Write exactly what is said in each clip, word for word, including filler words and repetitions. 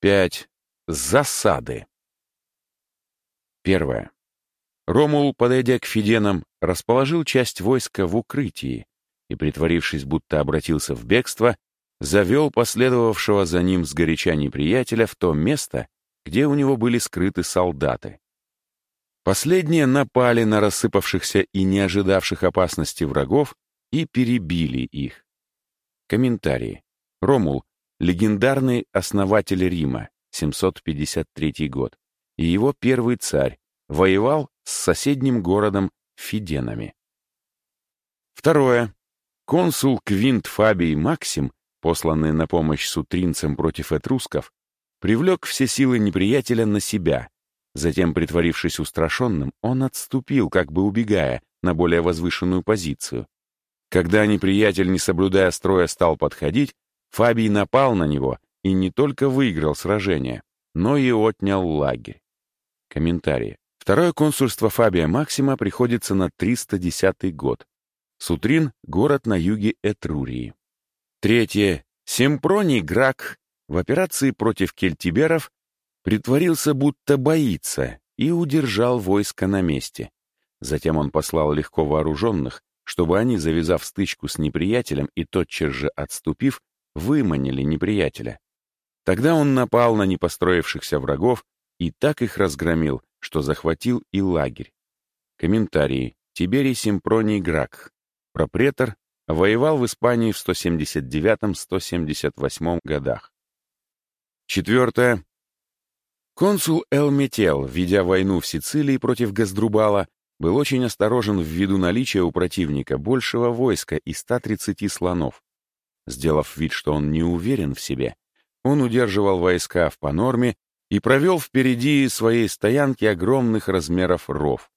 пять. Засады. Первое. Ромул, подойдя к Фиденам, расположил часть войска в укрытии и, притворившись, будто обратился в бегство, завел последовавшего за ним сгоряча неприятеля в то место, где у него были скрыты солдаты. Последние напали на рассыпавшихся и не ожидавших опасности врагов и перебили их. Комментарии. Ромул — легендарный основатель Рима, семьсот пятьдесят третий год, и его первый царь, воевал с соседним городом Фиденами. Второе. Консул Квинт Фабий Максим, посланный на помощь сутринцам против этрусков, привлек все силы неприятеля на себя. Затем, притворившись устрашенным, он отступил, как бы убегая, на более возвышенную позицию. Когда неприятель, не соблюдая строя, стал подходить, Фабий напал на него и не только выиграл сражение, но и отнял лагерь. Комментарии. Второе консульство Фабия Максима приходится на триста десятый год. Сутрин — город на юге Этрурии. Третье. Семпроний Грак в операции против кельтиберов притворился, будто боится, и удержал войско на месте. Затем он послал легко вооруженных, чтобы они, завязав стычку с неприятелем и тотчас же отступив, выманили неприятеля. Тогда он напал на непостроившихся врагов и так их разгромил, что захватил и лагерь. Комментарии. Тиберий Семпроний Грак, пропретор, воевал в Испании в сто семьдесят девятом — сто семьдесят восьмом годах. Четвертое. Консул Элметел, ведя войну в Сицилии против Газдрубала, был очень осторожен ввиду наличия у противника большего войска и ста тридцати слонов. Сделав вид, что он не уверен в себе, он удерживал войска в Панорме и провел впереди своей стоянки огромных размеров ров.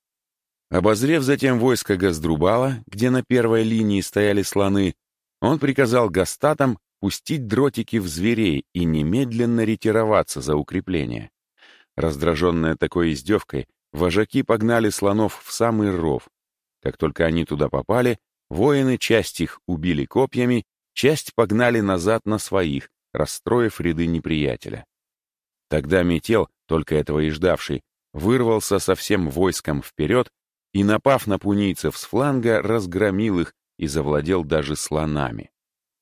Обозрев затем войско Газдрубала, где на первой линии стояли слоны, он приказал гастатам пустить дротики в зверей и немедленно ретироваться за укрепление. Раздраженные такой издевкой, вожаки погнали слонов в самый ров. Как только они туда попали, воины часть их убили копьями, часть погнали назад на своих, расстроив ряды неприятеля. Тогда Метел, только этого и ждавший, вырвался со всем войском вперед и, напав на пунийцев с фланга, разгромил их и завладел даже слонами.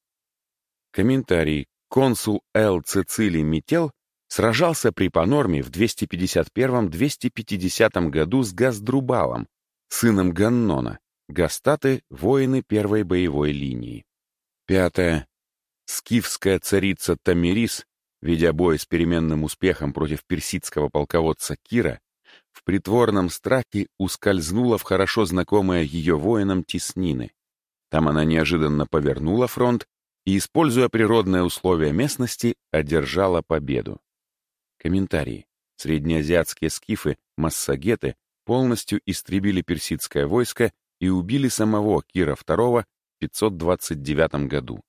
Комментарий. Консул Л. Цицилий Метел сражался при Панорме в двести пятьдесят первом — двести пятидесятом году с Газдрубалом, сыном Ганнона, гастаты — воины первой боевой линии. Пятое. Скифская царица Тамирис, ведя бой с переменным успехом против персидского полководца Кира, в притворном страхе ускользнула в хорошо знакомые ее воинам теснины. Там она неожиданно повернула фронт и, используя природные условия местности, одержала победу. Комментарии. Среднеазиатские скифы, массагеты, полностью истребили персидское войско и убили самого Кира второго в пятьсот двадцать девятом году.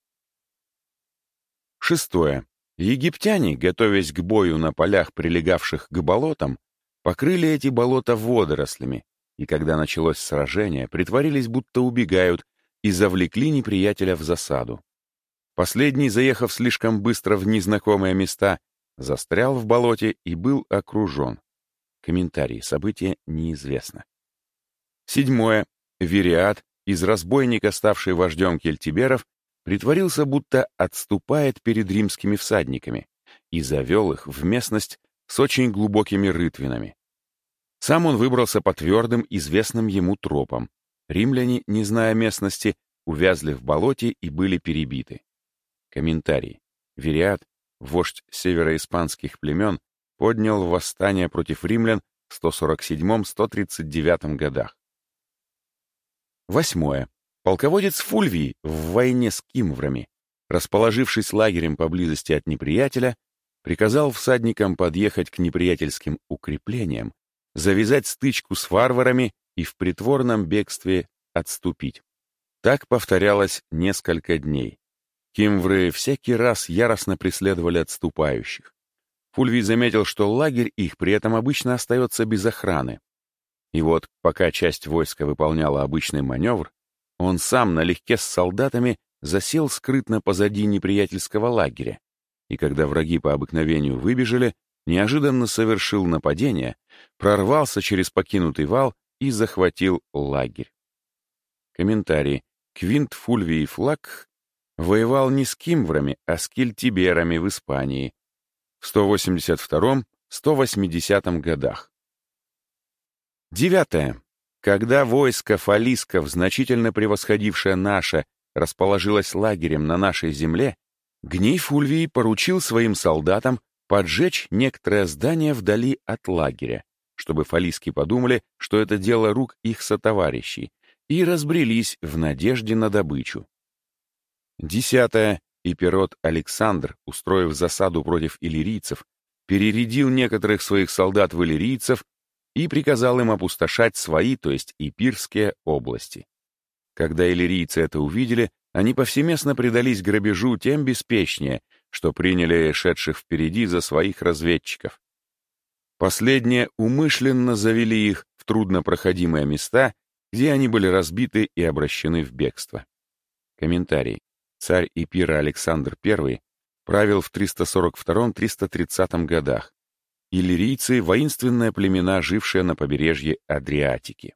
Шестое. Египтяне, готовясь к бою на полях, прилегавших к болотам, покрыли эти болота водорослями, и когда началось сражение, притворились, будто убегают, и завлекли неприятеля в засаду. Последний, заехав слишком быстро в незнакомые места, застрял в болоте и был окружен. Комментарий. Событие неизвестно. Седьмое. Вириат, из разбойника, ставший вождем кельтиберов, притворился, будто отступает перед римскими всадниками, и завел их в местность с очень глубокими рытвинами. Сам он выбрался по твердым, известным ему тропам. Римляне, не зная местности, увязли в болоте и были перебиты. Комментарий. Вириат, вождь североиспанских племен, поднял восстание против римлян в сто сорок седьмом — сто тридцать девятом годах. Восьмое. Полководец Фульвий в войне с кимврами, расположившись лагерем поблизости от неприятеля, приказал всадникам подъехать к неприятельским укреплениям, завязать стычку с варварами и в притворном бегстве отступить. Так повторялось несколько дней. Кимвры всякий раз яростно преследовали отступающих. Фульвий заметил, что лагерь их при этом обычно остается без охраны. И вот, пока часть войска выполняла обычный маневр, он сам налегке с солдатами засел скрытно позади неприятельского лагеря и когда враги по обыкновению выбежали, неожиданно совершил нападение, прорвался через покинутый вал и захватил лагерь. Комментарий. Квинт Фульвий Флакх воевал не с кимврами, а с кельтиберами в Испании в сто восемьдесят втором — сто восьмидесятом годах. Девятое. Когда войско фалисков, значительно превосходившее наше, расположилось лагерем на нашей земле, Гний Фульвий поручил своим солдатам поджечь некоторое здание вдали от лагеря, чтобы фалиски подумали, что это дело рук их сотоварищей, и разбрелись в надежде на добычу. Десятое. Эпирот Александр, устроив засаду против иллирийцев, перерядил некоторых своих солдат в иллирийцев и приказал им опустошать свои, то есть ипирские области. Когда иллирийцы это увидели, они повсеместно предались грабежу тем беспечнее, что приняли шедших впереди за своих разведчиков. Последние умышленно завели их в труднопроходимые места, где они были разбиты и обращены в бегство. Комментарий. Царь Эпира Александр Первый правил в триста сорок втором — триста тридцатом годах. Иллирийцы — воинственные племена, жившие на побережье Адриатики.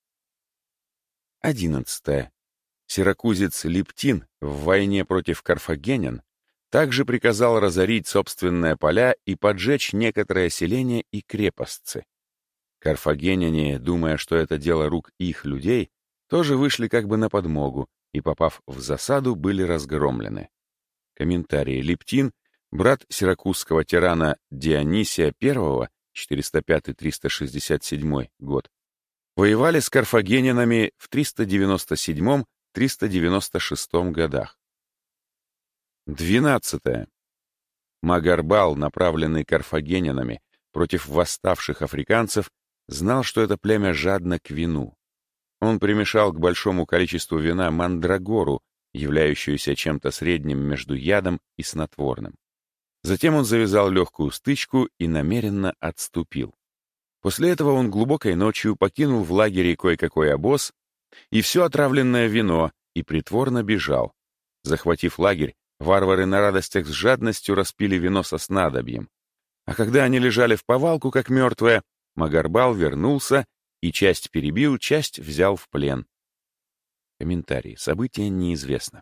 Одиннадцатое. Сиракузец Лептин в войне против карфагенян также приказал разорить собственные поля и поджечь некоторые селения и крепостцы. Карфагеняне, думая, что это дело рук их людей, тоже вышли как бы на подмогу и, попав в засаду, были разгромлены. Комментарий. Лептин, брат сиракузского тирана Дионисия Первого, четыреста пятый — триста шестьдесят седьмой год, воевали с карфагенянами в триста девяносто седьмом — триста девяносто шестом годах. Двенадцатое. Магарбал, направленный карфагенянами против восставших африканцев, знал, что это племя жадно к вину. Он примешал к большому количеству вина мандрагору, являющуюся чем-то средним между ядом и снотворным. Затем он завязал легкую стычку и намеренно отступил. После этого он глубокой ночью покинул в лагере кое-какой обоз и все отравленное вино и притворно бежал. Захватив лагерь, варвары на радостях с жадностью распили вино со снадобьем. А когда они лежали в повалку, как мертвые, Магарбал вернулся и часть перебил, часть взял в плен. Комментарий. Событие неизвестно.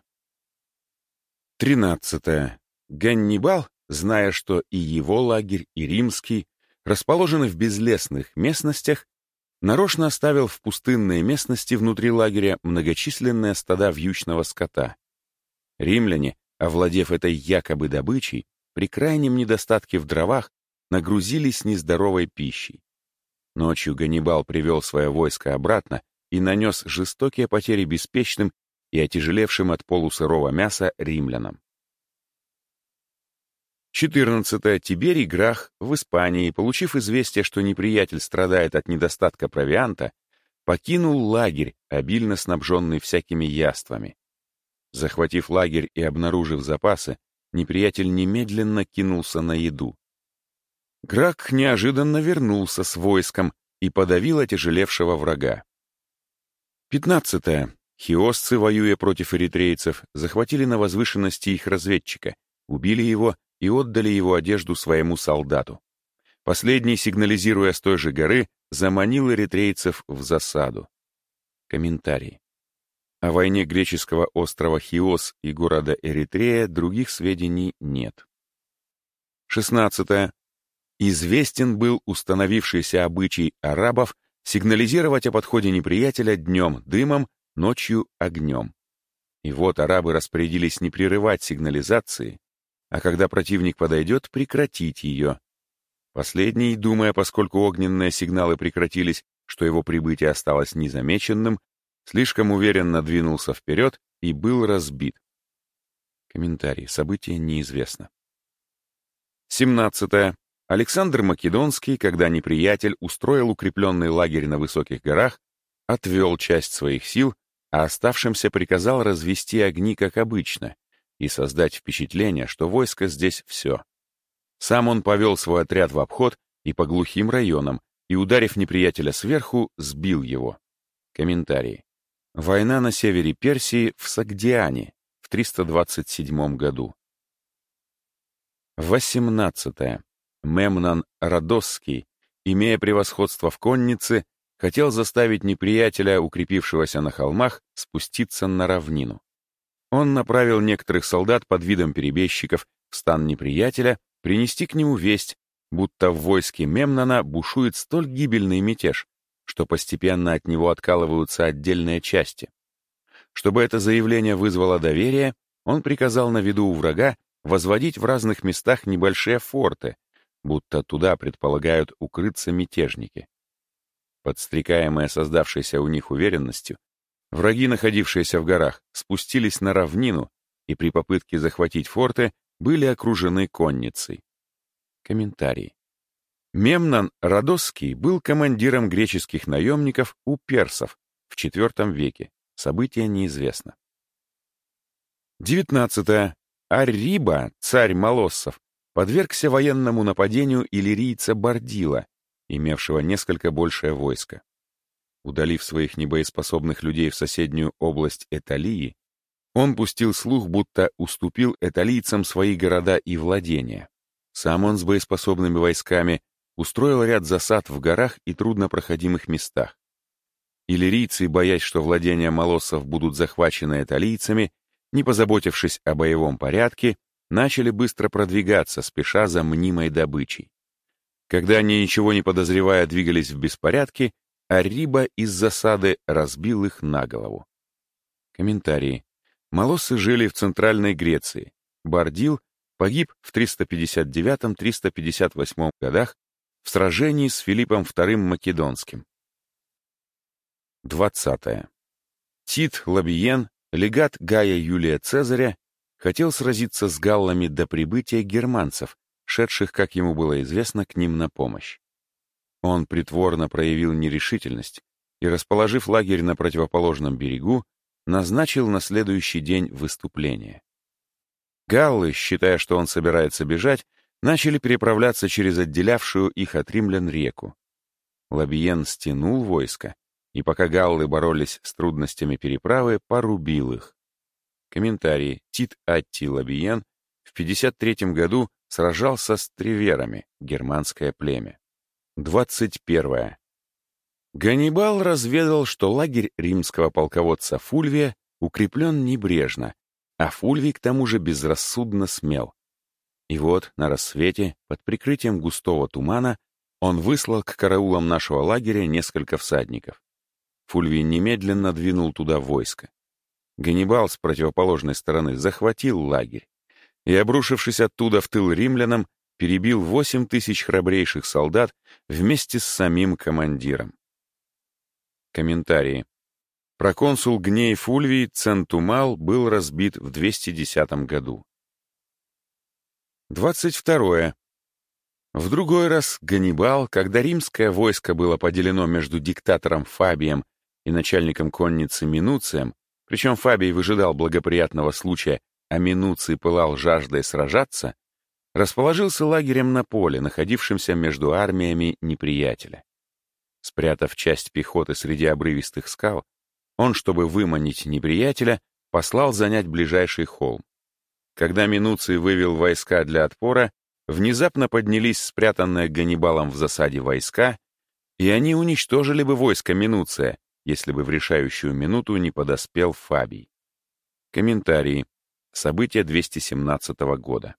Тринадцатое. Ганнибал, зная, что и его лагерь, и римский расположены в безлесных местностях, нарочно оставил в пустынные местности внутри лагеря многочисленные стада вьючного скота. Римляне, овладев этой якобы добычей, при крайнем недостатке в дровах, нагрузились нездоровой пищей. Ночью Ганнибал привел свое войско обратно и нанес жестокие потери беспечным и отяжелевшим от полусырого мяса римлянам. четырнадцатое. Тиберий Грах в Испании, получив известие, что неприятель страдает от недостатка провианта, покинул лагерь, обильно снабженный всякими яствами. Захватив лагерь и обнаружив запасы, неприятель немедленно кинулся на еду. Грак неожиданно вернулся с войском и подавил отяжелевшего врага. пятнадцатое. Хиосцы, воюя против эритрейцев, захватили на возвышенности их разведчика, убили его и отдали его одежду своему солдату. Последний, сигнализируя с той же горы, заманил эритрейцев в засаду. Комментарий. О войне греческого острова Хиос и города Эритрея других сведений нет. шестнадцатое. Известен был установившийся обычай арабов сигнализировать о подходе неприятеля днем дымом, ночью огнем. И вот арабы распорядились не прерывать сигнализации, а когда противник подойдет, прекратить ее. Последний, думая, поскольку огненные сигналы прекратились, что его прибытие осталось незамеченным, слишком уверенно двинулся вперед и был разбит. Комментарий. Событие неизвестно. семнадцатое. Александр Македонский, когда неприятель устроил укрепленный лагерь на высоких горах, отвел часть своих сил, а оставшимся приказал развести огни, как обычно, и создать впечатление, что войско здесь все. Сам он повел свой отряд в обход и по глухим районам, и, ударив неприятеля сверху, сбил его. Комментарий. Война на севере Персии в Сагдиане в триста двадцать седьмом году. восемнадцатое. Мемнон Родосский, имея превосходство в коннице, хотел заставить неприятеля, укрепившегося на холмах, спуститься на равнину. Он направил некоторых солдат под видом перебежчиков в стан неприятеля принести к нему весть, будто в войске Мемнона бушует столь гибельный мятеж, что постепенно от него откалываются отдельные части. Чтобы это заявление вызвало доверие, он приказал на виду у врага возводить в разных местах небольшие форты, будто туда предполагают укрыться мятежники. Подстрекаемые создавшейся у них уверенностью, враги, находившиеся в горах, спустились на равнину и при попытке захватить форты были окружены конницей. Комментарий. Мемнон Родосский был командиром греческих наемников у персов в четвёртом веке. Событие неизвестно. девятнадцатое. Арриба, царь молоссов, подвергся военному нападению иллирийца Бардила, имевшего несколько большее войско. Удалив своих небоеспособных людей в соседнюю область Эталии, он пустил слух, будто уступил эталийцам свои города и владения. Сам он с боеспособными войсками устроил ряд засад в горах и труднопроходимых местах. Иллирийцы, боясь, что владения молоссов будут захвачены эталийцами, не позаботившись о боевом порядке, начали быстро продвигаться, спеша за мнимой добычей. Когда они, ничего не подозревая, двигались в беспорядке, Арриба из засады разбил их на голову. Комментарии. Молоссы жили в Центральной Греции. Бардил погиб в триста пятьдесят девятом — триста пятьдесят восьмом годах в сражении с Филиппом вторым Македонским. двадцатое. Тит Лабиен, легат Гая Юлия Цезаря, хотел сразиться с галлами до прибытия германцев, шедших, как ему было известно, к ним на помощь. Он притворно проявил нерешительность и, расположив лагерь на противоположном берегу, назначил на следующий день выступление. Галлы, считая, что он собирается бежать, начали переправляться через отделявшую их от римлян реку. Лабиен стянул войско, и пока галлы боролись с трудностями переправы, порубил их. Комментарий. Тит Аттий Лабиен в пятьдесят третьем году сражался с треверами, германское племя. двадцать первое. Ганнибал разведал, что лагерь римского полководца Фульвия укреплен небрежно, а Фульвий к тому же безрассудно смел. И вот на рассвете, под прикрытием густого тумана, он выслал к караулам нашего лагеря несколько всадников. Фульвий немедленно двинул туда войско. Ганнибал с противоположной стороны захватил лагерь и, обрушившись оттуда в тыл римлянам, перебил восемь тысяч храбрейших солдат вместе с самим командиром. Комментарии. Проконсул Гней Фульвий Центумал был разбит в двести десятом году. двадцать второе. В другой раз Ганнибал, когда римское войско было поделено между диктатором Фабием и начальником конницы Минуцием, причем Фабий выжидал благоприятного случая, а Минуций пылал жаждой сражаться, расположился лагерем на поле, находившемся между армиями неприятеля. Спрятав часть пехоты среди обрывистых скал, он, чтобы выманить неприятеля, послал занять ближайший холм. Когда Минуций вывел войска для отпора, внезапно поднялись спрятанные Ганнибалом в засаде войска, и они уничтожили бы войско Минуция, если бы в решающую минуту не подоспел Фабий. Комментарии. События двести семнадцатого года.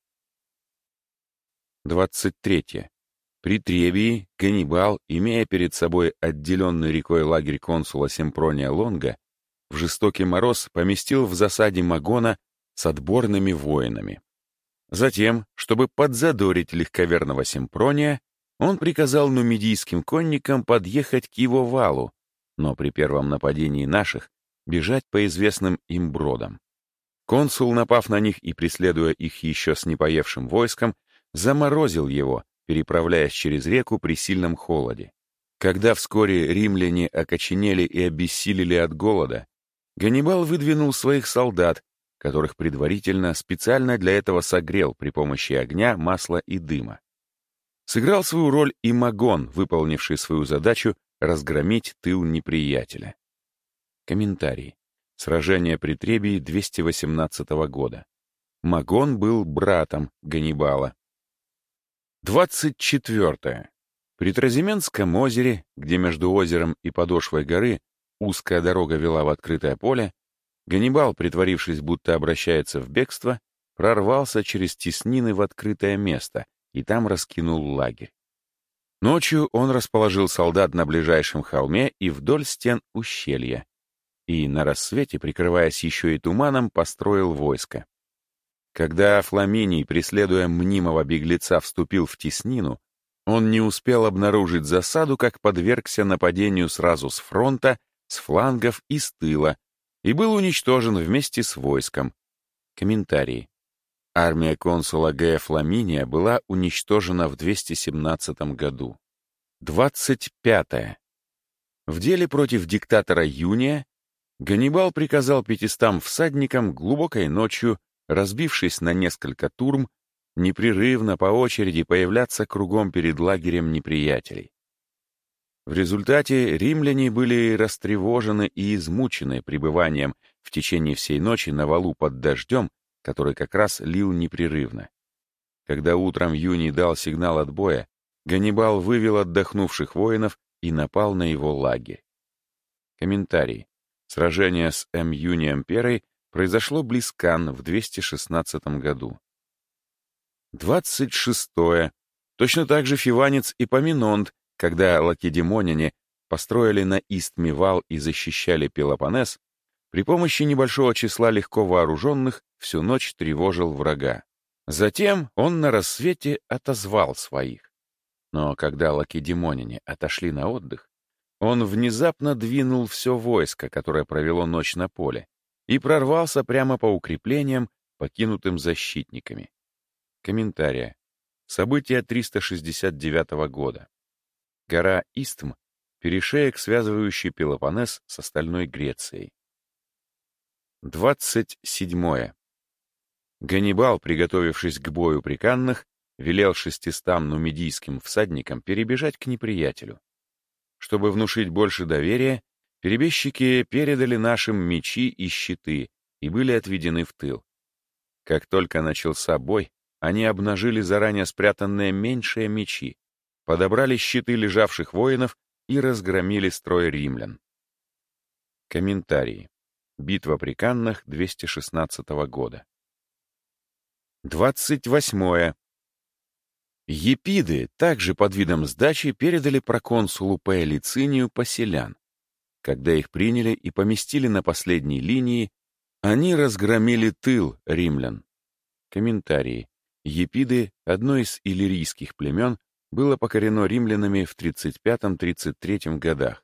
двадцать третье. При Требии Ганнибал, имея перед собой отделенный рекой лагерь консула Семпрония Лонга, в жестокий мороз поместил в засаде Магона с отборными воинами. Затем, чтобы подзадорить легковерного Семпрония, он приказал нумидийским конникам подъехать к его валу, но при первом нападении наших бежать по известным им бродам. Консул, напав на них и преследуя их еще с непоевшим войском, заморозил его, переправляясь через реку при сильном холоде. Когда вскоре римляне окоченели и обессилели от голода, Ганнибал выдвинул своих солдат, которых предварительно специально для этого согрел при помощи огня, масла и дыма. Сыграл свою роль и Магон, выполнивший свою задачу разгромить тыл неприятеля. Комментарий. Сражение при Требии двести восемнадцатого года. Магон был братом Ганнибала. двадцать четвёртое. При Тразименском озере, где между озером и подошвой горы узкая дорога вела в открытое поле, Ганнибал, притворившись, будто обращается в бегство, прорвался через теснины в открытое место и там раскинул лагерь. Ночью он расположил солдат на ближайшем холме и вдоль стен ущелья, и на рассвете, прикрываясь еще и туманом, построил войско. Когда Фламиний, преследуя мнимого беглеца, вступил в теснину, он не успел обнаружить засаду, как подвергся нападению сразу с фронта, с флангов и с тыла, и был уничтожен вместе с войском. Комментарий. Армия консула Гая Фламиния была уничтожена в двести семнадцатом году. двадцать пятое. В деле против диктатора Юния Ганнибал приказал пятистам всадникам глубокой ночью, разбившись на несколько турм, непрерывно по очереди появляться кругом перед лагерем неприятелей. В результате римляне были растревожены и измучены пребыванием в течение всей ночи на валу под дождем, который как раз лил непрерывно. Когда утром Юний дал сигнал отбоя, Ганнибал вывел отдохнувших воинов и напал на его лагерь. Комментарий. Сражение с М. Юнием Перой произошло близ Кан в двести шестнадцатом году. двадцать шестое. Точно так же Фиванец и Поминонт, когда лакедемоняне построили на Истме вал и защищали Пелопоннес, при помощи небольшого числа легко вооруженных всю ночь тревожил врага. Затем он на рассвете отозвал своих. Но когда лакедемоняне отошли на отдых, он внезапно двинул все войско, которое провело ночь на поле, и прорвался прямо по укреплениям, покинутым защитниками. Комментария. События триста шестьдесят девятого года. Гора Истм — перешеек, связывающий Пелопоннес с остальной Грецией. двадцать седьмое. Ганнибал, приготовившись к бою при Каннах, велел шестистам нумидийским всадникам перебежать к неприятелю. Чтобы внушить больше доверия, перебежчики передали нашим мечи и щиты и были отведены в тыл. Как только начался бой, они обнажили заранее спрятанные меньшие мечи, подобрали щиты лежавших воинов и разгромили строй римлян. Комментарии. Битва при Каннах двести шестнадцатого года. двадцать восьмое. Епиды также под видом сдачи передали проконсулу П. Лицинию поселян. Когда их приняли и поместили на последней линии, они разгромили тыл римлян. Комментарии. Епиды, одно из иллирийских племен, было покорено римлянами в тридцать пятом — тридцать третьем годах.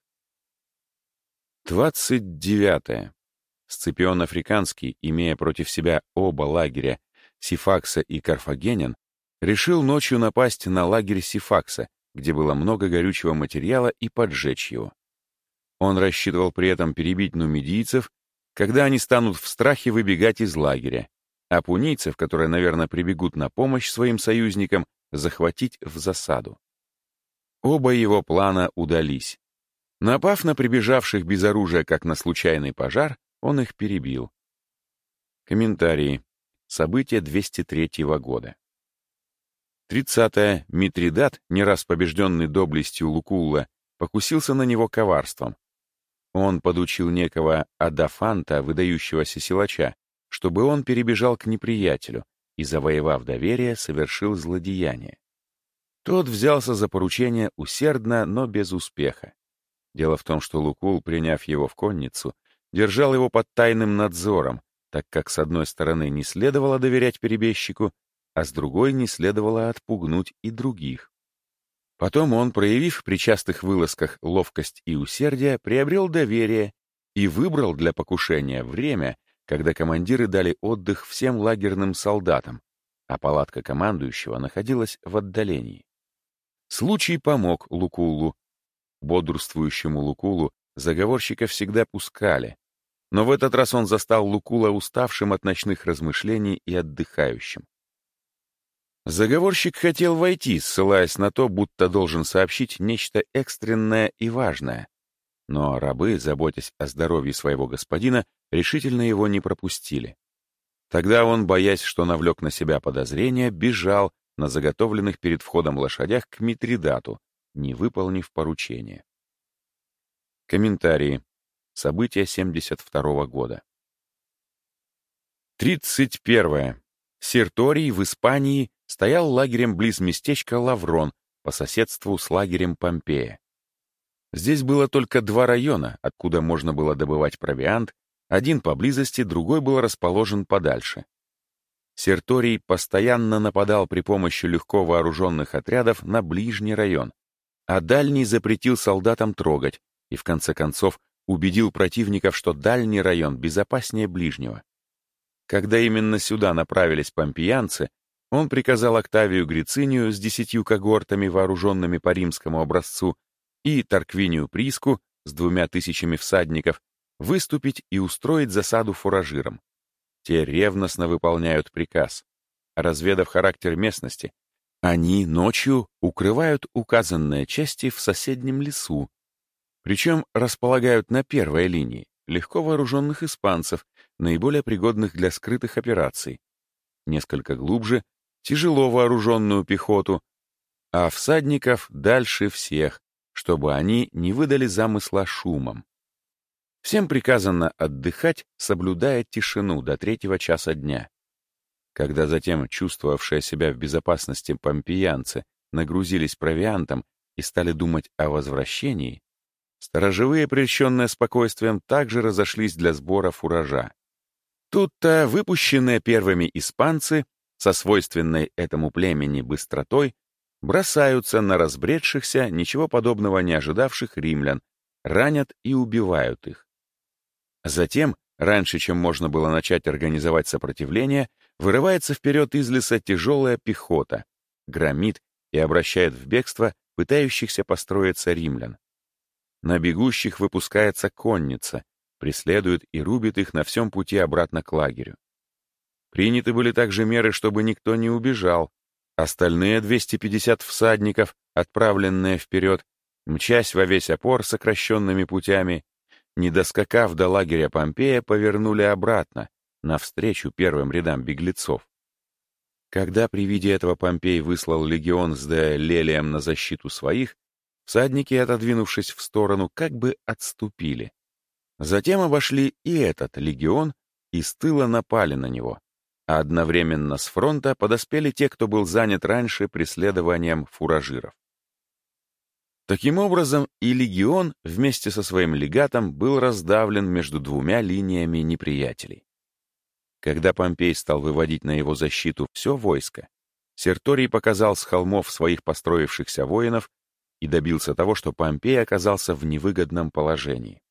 двадцать девятое. Сципион Африканский, имея против себя оба лагеря, Сифакса и Карфагенян, решил ночью напасть на лагерь Сифакса, где было много горючего материала, и поджечь его. Он рассчитывал при этом перебить нумидийцев, когда они станут в страхе выбегать из лагеря, а пунийцев, которые, наверное, прибегут на помощь своим союзникам, захватить в засаду. Оба его плана удались. Напав на прибежавших без оружия, как на случайный пожар, он их перебил. Комментарии. События двести третьего года. тридцатое. Митридат, не раз побежденный доблестью Лукулла, покусился на него коварством. Он подучил некого Адафанта, выдающегося силача, чтобы он перебежал к неприятелю и, завоевав доверие, совершил злодеяние. Тот взялся за поручение усердно, но без успеха. Дело в том, что Лукул, приняв его в конницу, держал его под тайным надзором, так как с одной стороны не следовало доверять перебежчику, а с другой не следовало отпугнуть и других. Потом он, проявив при частых вылазках ловкость и усердие, приобрел доверие и выбрал для покушения время, когда командиры дали отдых всем лагерным солдатам, а палатка командующего находилась в отдалении. Случай помог Лукуллу. Бодрствующему Лукулу заговорщика всегда пускали, но в этот раз он застал Лукула уставшим от ночных размышлений и отдыхающим. Заговорщик хотел войти, ссылаясь на то, будто должен сообщить нечто экстренное и важное, но рабы, заботясь о здоровье своего господина, решительно его не пропустили. Тогда он, боясь, что навлек на себя подозрения, бежал, на заготовленных перед входом лошадях к Митридату, не выполнив поручение. Комментарии. События семьдесят второго года. тридцать первое. Серторий в Испании стоял лагерем близ местечка Лаврон по соседству с лагерем Помпея. Здесь было только два района, откуда можно было добывать провиант, один поблизости, другой был расположен подальше. Серторий постоянно нападал при помощи легко вооруженных отрядов на ближний район, а дальний запретил солдатам трогать и, в конце концов, убедил противников, что дальний район безопаснее ближнего. Когда именно сюда направились помпеянцы, он приказал Октавию Грицинию с десятью когортами, вооруженными по римскому образцу, и Тарквинию Приску с двумя тысячами всадников выступить и устроить засаду фуражирам. Те ревностно выполняют приказ. Разведав характер местности, они ночью укрывают указанные части в соседнем лесу, причем располагают на первой линии легко вооруженных испанцев, наиболее пригодных для скрытых операций, несколько глубже тяжело вооруженную пехоту, а всадников дальше всех, чтобы они не выдали замысла шумом. Всем приказано отдыхать, соблюдая тишину до третьего часа дня. Когда затем чувствовавшие себя в безопасности помпеянцы нагрузились провиантом и стали думать о возвращении, сторожевые, прельщенные спокойствием, также разошлись для сбора фуража. Тут-то выпущенные первыми испанцы со свойственной этому племени быстротой бросаются на разбредшихся, ничего подобного не ожидавших римлян, ранят и убивают их. Затем, раньше, чем можно было начать организовать сопротивление, вырывается вперед из леса тяжелая пехота, громит и обращает в бегство пытающихся построиться римлян. На бегущих выпускается конница, преследует и рубит их на всем пути обратно к лагерю. Приняты были также меры, чтобы никто не убежал. Остальные двести пятьдесят всадников, отправленные вперед, мчась во весь опор сокращенными путями, не доскакав до лагеря Помпея, повернули обратно, навстречу первым рядам беглецов. Когда при виде этого Помпей выслал легион с Де Лелием на защиту своих, всадники, отодвинувшись в сторону, как бы отступили. Затем обошли и этот легион и с тыла напали на него, а одновременно с фронта подоспели те, кто был занят раньше преследованием фуражиров. Таким образом, и легион вместе со своим легатом был раздавлен между двумя линиями неприятелей. Когда Помпей стал выводить на его защиту все войско, Серторий показал с холмов своих построившихся воинов и добился того, что Помпей оказался в невыгодном положении.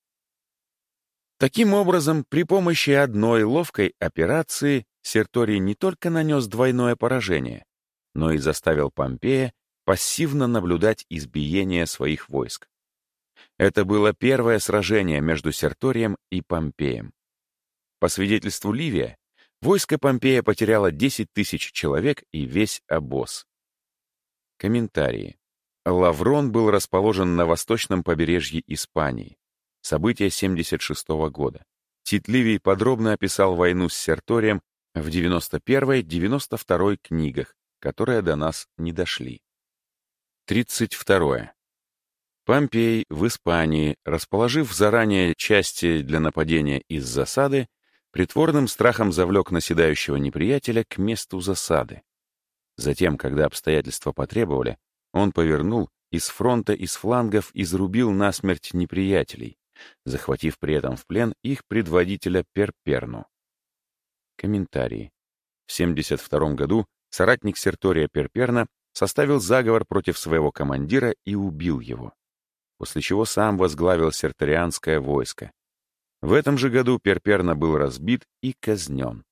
Таким образом, при помощи одной ловкой операции Серторий не только нанес двойное поражение, но и заставил Помпея пассивно наблюдать избиение своих войск. Это было первое сражение между Серторием и Помпеем. По свидетельству Ливия, войско Помпея потеряло десять тысяч человек и весь обоз. Комментарии. Лаврон был расположен на восточном побережье Испании. События семьдесят шестого года. Тит Ливий подробно описал войну с Серторием в девяносто первой — девяносто второй книгах, которые до нас не дошли. тридцать второе. Помпей в Испании, расположив заранее части для нападения из засады, притворным страхом завлек наседающего неприятеля к месту засады. Затем, когда обстоятельства потребовали, он повернул и с фронта, и с флангов изрубил насмерть неприятелей, захватив при этом в плен их предводителя Перперну. Комментарии. В семьдесят втором году соратник Сертория Перперна составил заговор против своего командира и убил его, после чего сам возглавил серторианское войско. В этом же году Перперна был разбит и казнен.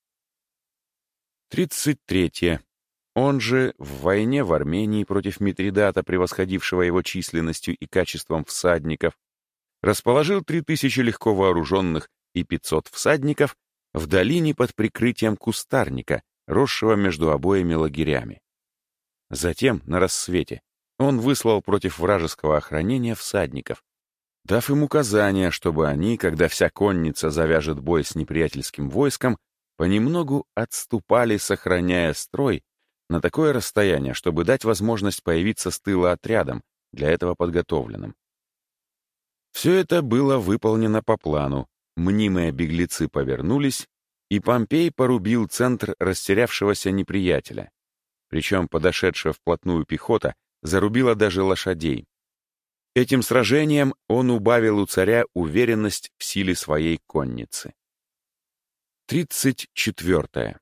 тридцать третье. Он же в войне в Армении против Митридата, превосходившего его численностью и качеством всадников, расположил три тысячи легко вооруженных и пятьсот всадников в долине под прикрытием кустарника, росшего между обоими лагерями. Затем, на рассвете, он выслал против вражеского охранения всадников, дав им указание, чтобы они, когда вся конница завяжет бой с неприятельским войском, понемногу отступали, сохраняя строй, на такое расстояние, чтобы дать возможность появиться с тыла отрядом, для этого подготовленным. Все это было выполнено по плану. Мнимые беглецы повернулись, и Помпей порубил центр растерявшегося неприятеля. Причем подошедшая вплотную пехота зарубила даже лошадей. Этим сражением он убавил у царя уверенность в силе своей конницы. тридцать четвёртое.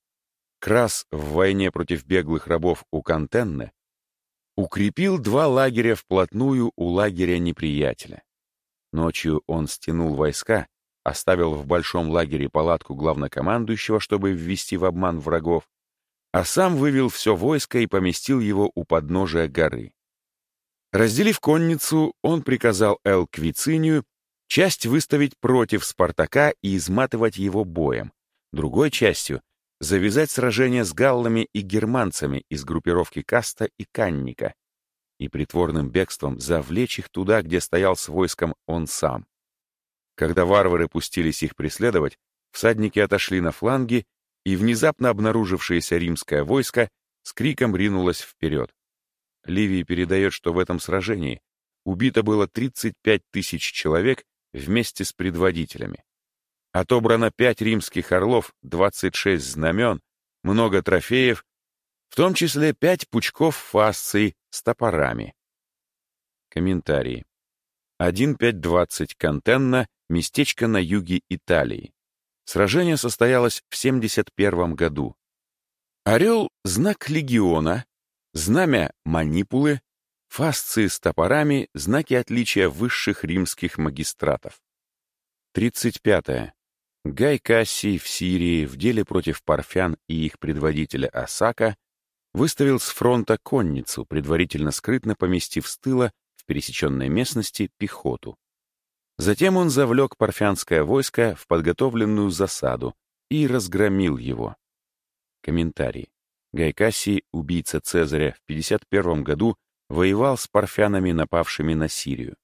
Крас в войне против беглых рабов у Кантенны укрепил два лагеря вплотную у лагеря неприятеля. Ночью он стянул войска, оставил в большом лагере палатку главнокомандующего, чтобы ввести в обман врагов, а сам вывел все войско и поместил его у подножия горы. Разделив конницу, он приказал Эл Квицинию часть выставить против Спартака и изматывать его боем, другой частью завязать сражение с галлами и германцами из группировки Каста и Канника и притворным бегством завлечь их туда, где стоял с войском он сам. Когда варвары пустились их преследовать, всадники отошли на фланги, и внезапно обнаружившееся римское войско с криком ринулось вперед. Ливий передает, что в этом сражении убито было тридцать пять тысяч человек вместе с предводителями. Отобрано пять римских орлов, двадцать шесть знамен, много трофеев, в том числе пять пучков фасций с топорами. Комментарии. один пять двадцать Кантенна, местечко на юге Италии. Сражение состоялось в семьдесят первом году. Орел — знак легиона, знамя — манипулы, фасции с топорами — знаки отличия высших римских магистратов. тридцать пятое. Гай Кассий в Сирии в деле против парфян и их предводителя Асака выставил с фронта конницу, предварительно скрытно поместив с тыла в пересеченной местности пехоту. Затем он завлек парфянское войско в подготовленную засаду и разгромил его. Комментарий. Гай Кассий, убийца Цезаря, в пятьдесят первом году воевал с парфянами, напавшими на Сирию.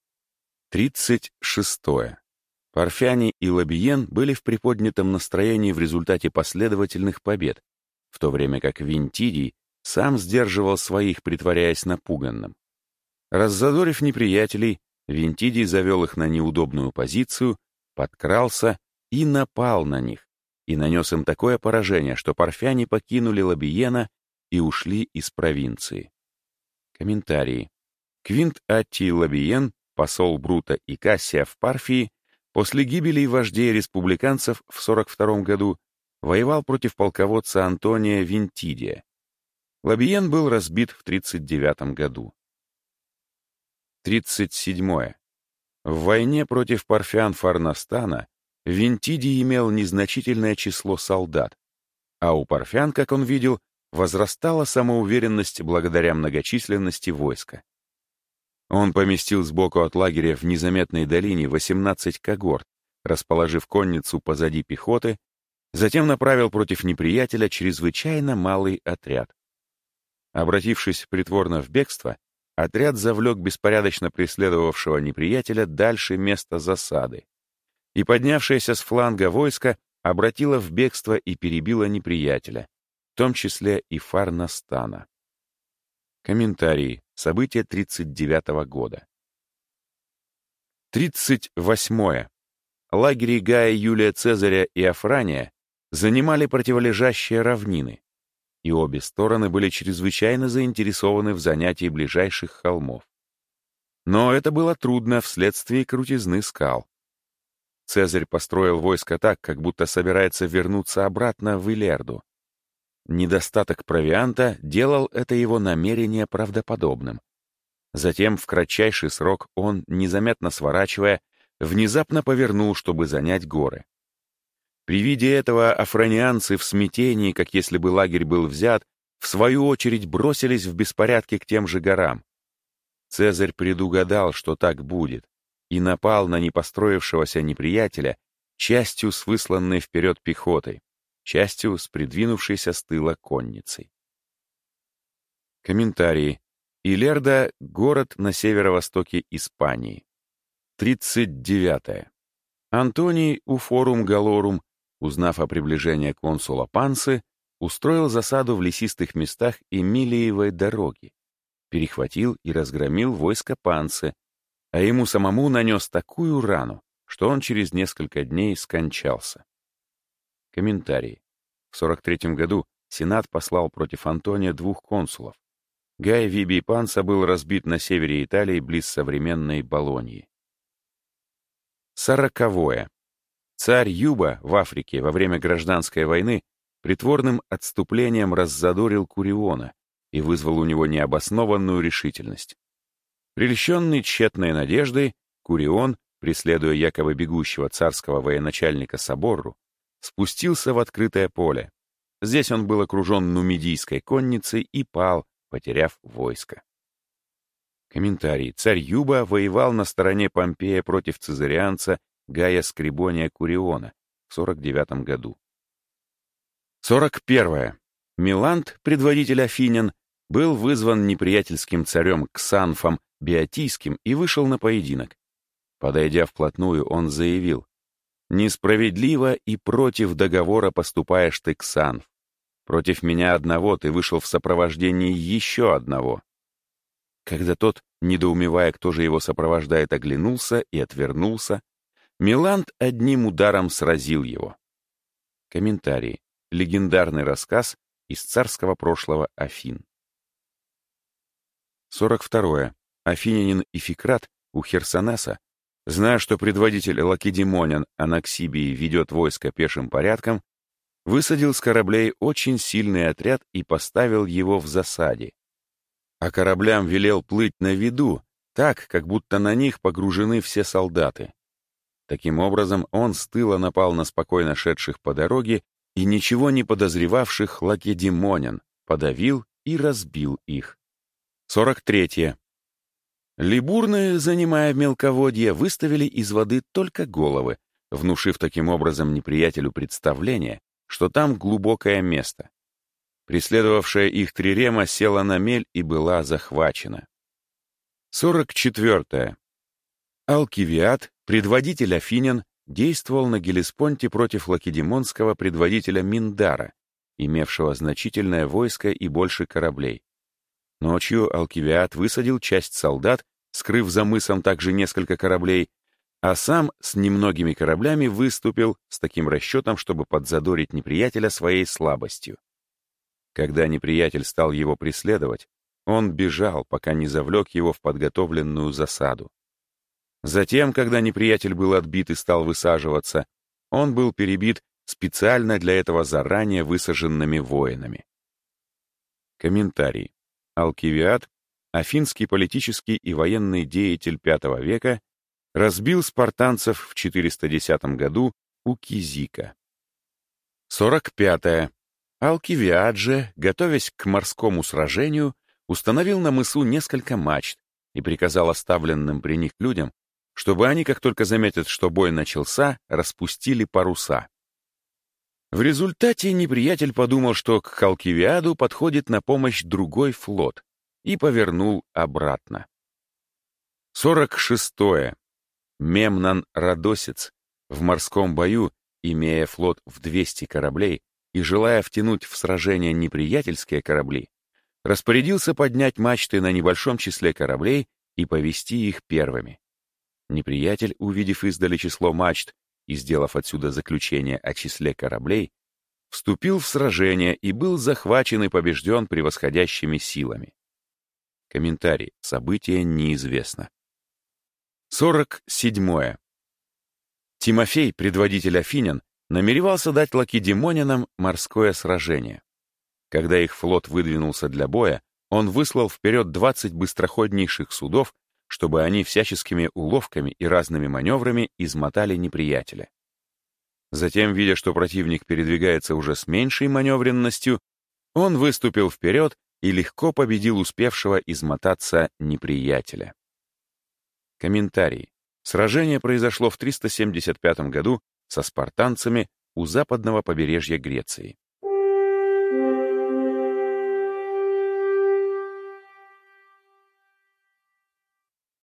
тридцать шестое. Парфяне и Лабиен были в приподнятом настроении в результате последовательных побед, в то время как Вентидий сам сдерживал своих, притворяясь напуганным. Раззадорив неприятелей, Вентидий завел их на неудобную позицию, подкрался и напал на них, и нанес им такое поражение, что парфяне покинули Лабиена и ушли из провинции. Комментарии. Квинт Аттий Лабиен, посол Брута и Кассия в Парфии, после гибели вождей республиканцев в сорок втором году воевал против полководца Антония Вентидия. Лабиен был разбит в тридцать девятом году. тридцать седьмое. В войне против парфян Фарнастана Вентидий имел незначительное число солдат, а у парфян, как он видел, возрастала самоуверенность благодаря многочисленности войска. Он поместил сбоку от лагеря в незаметной долине восемнадцать когорт, расположив конницу позади пехоты, затем направил против неприятеля чрезвычайно малый отряд. Обратившись притворно в бегство, отряд завлек беспорядочно преследовавшего неприятеля дальше места засады, и поднявшееся с фланга войско обратило в бегство и перебило неприятеля, в том числе и Фарнастана. Комментарии. События тридцать девятого года. тридцать восьмое. Лагеря Гая Юлия Цезаря и Афрания занимали противолежащие равнины, и обе стороны были чрезвычайно заинтересованы в занятии ближайших холмов. Но это было трудно вследствие крутизны скал. Цезарь построил войско так, как будто собирается вернуться обратно в Илерду. Недостаток провианта делал это его намерение правдоподобным. Затем, в кратчайший срок, он, незаметно сворачивая, внезапно повернул, чтобы занять горы. При виде этого афронианцы в смятении, как если бы лагерь был взят, в свою очередь бросились в беспорядке к тем же горам. Цезарь предугадал, что так будет, и напал на непостроившегося неприятеля частью с высланной вперед пехотой, частью с придвинувшейся с тыла конницей. Комментарии. Илерда — город на северо-востоке Испании. тридцать девятое. Антоний у Форум Галорум, узнав о приближении консула Пансы, устроил засаду в лесистых местах Эмилиевой дороги, перехватил и разгромил войско Панце, а ему самому нанес такую рану, что он через несколько дней скончался. Комментарий. В сорок третьем году Сенат послал против Антония двух консулов. Гай Вибий Панса был разбит на севере Италии близ современной Болоньи. Сороковое. Царь Юба в Африке во время гражданской войны притворным отступлением раззадорил Куриона и вызвал у него необоснованную решительность. Прельщенный тщетной надеждой, Курион, преследуя якобы бегущего царского военачальника Соборру, спустился в открытое поле. Здесь он был окружен нумидийской конницей и пал, потеряв войско. Комментарий. Царь Юба воевал на стороне Помпея против цезарианца Гая Скрибония Куриона в сорок девятом году. сорок первое. Мелант, предводитель афинян, был вызван неприятельским царем Ксанфом Биотийским и вышел на поединок. Подойдя вплотную, он заявил: «Несправедливо и против договора поступаешь ты, Ксанф. Против меня одного ты вышел в сопровождении еще одного». Когда тот, недоумевая, кто же его сопровождает, оглянулся и отвернулся, Мелант одним ударом сразил его. Комментарий. Легендарный рассказ из царского прошлого Афин. сорок второе. Афинянин Ификрат у Херсонеса, зная, что предводитель лакедемонян Анаксибии ведет войско пешим порядком, высадил с кораблей очень сильный отряд и поставил его в засаде. А кораблям велел плыть на виду, так, как будто на них погружены все солдаты. Таким образом, он с тыла напал на спокойно шедших по дороге и ничего не подозревавших лакедемонян, подавил и разбил их. сорок третье. Либурны, занимая мелководье, выставили из воды только головы, внушив таким образом неприятелю представление, что там глубокое место. Преследовавшая их трирема села на мель и была захвачена. сорок четвертое. Алкивиад, предводитель афинян, действовал на Гелеспонте против лакедемонского предводителя Миндара, имевшего значительное войско и больше кораблей. Ночью Алкивиад высадил часть солдат, скрыв за мысом также несколько кораблей, а сам с немногими кораблями выступил с таким расчетом, чтобы подзадорить неприятеля своей слабостью. Когда неприятель стал его преследовать, он бежал, пока не завлек его в подготовленную засаду. Затем, когда неприятель был отбит и стал высаживаться, он был перебит специально для этого заранее высаженными воинами. Комментарий. Алкивиад, афинский политический и военный деятель пятого века, разбил спартанцев в четыреста десятом году у Кизика. сорок пятое. Алкивиад же, готовясь к морскому сражению, установил на мысу несколько мачт и приказал оставленным при них людям, чтобы они, как только заметят, что бой начался, распустили паруса. В результате неприятель подумал, что к Алкивиаду подходит на помощь другой флот, и повернул обратно. сорок шестое. Мемнон Родосец в морском бою, имея флот в двести кораблей и желая втянуть в сражение неприятельские корабли, распорядился поднять мачты на небольшом числе кораблей и повести их первыми. Неприятель, увидев издали число мачт и сделав отсюда заключение о числе кораблей, вступил в сражение и был захвачен и побежден превосходящими силами. Комментарий. Событие неизвестно. сорок седьмое. Тимофей, предводитель афинян, намеревался дать лакедемонянам морское сражение. Когда их флот выдвинулся для боя, он выслал вперед двадцать быстроходнейших судов, чтобы они всяческими уловками и разными маневрами измотали неприятеля. Затем, видя, что противник передвигается уже с меньшей маневренностью, он выступил вперед и легко победил успевшего измотаться неприятеля. Комментарий. Сражение произошло в триста семьдесят пятом году со спартанцами у западного побережья Греции.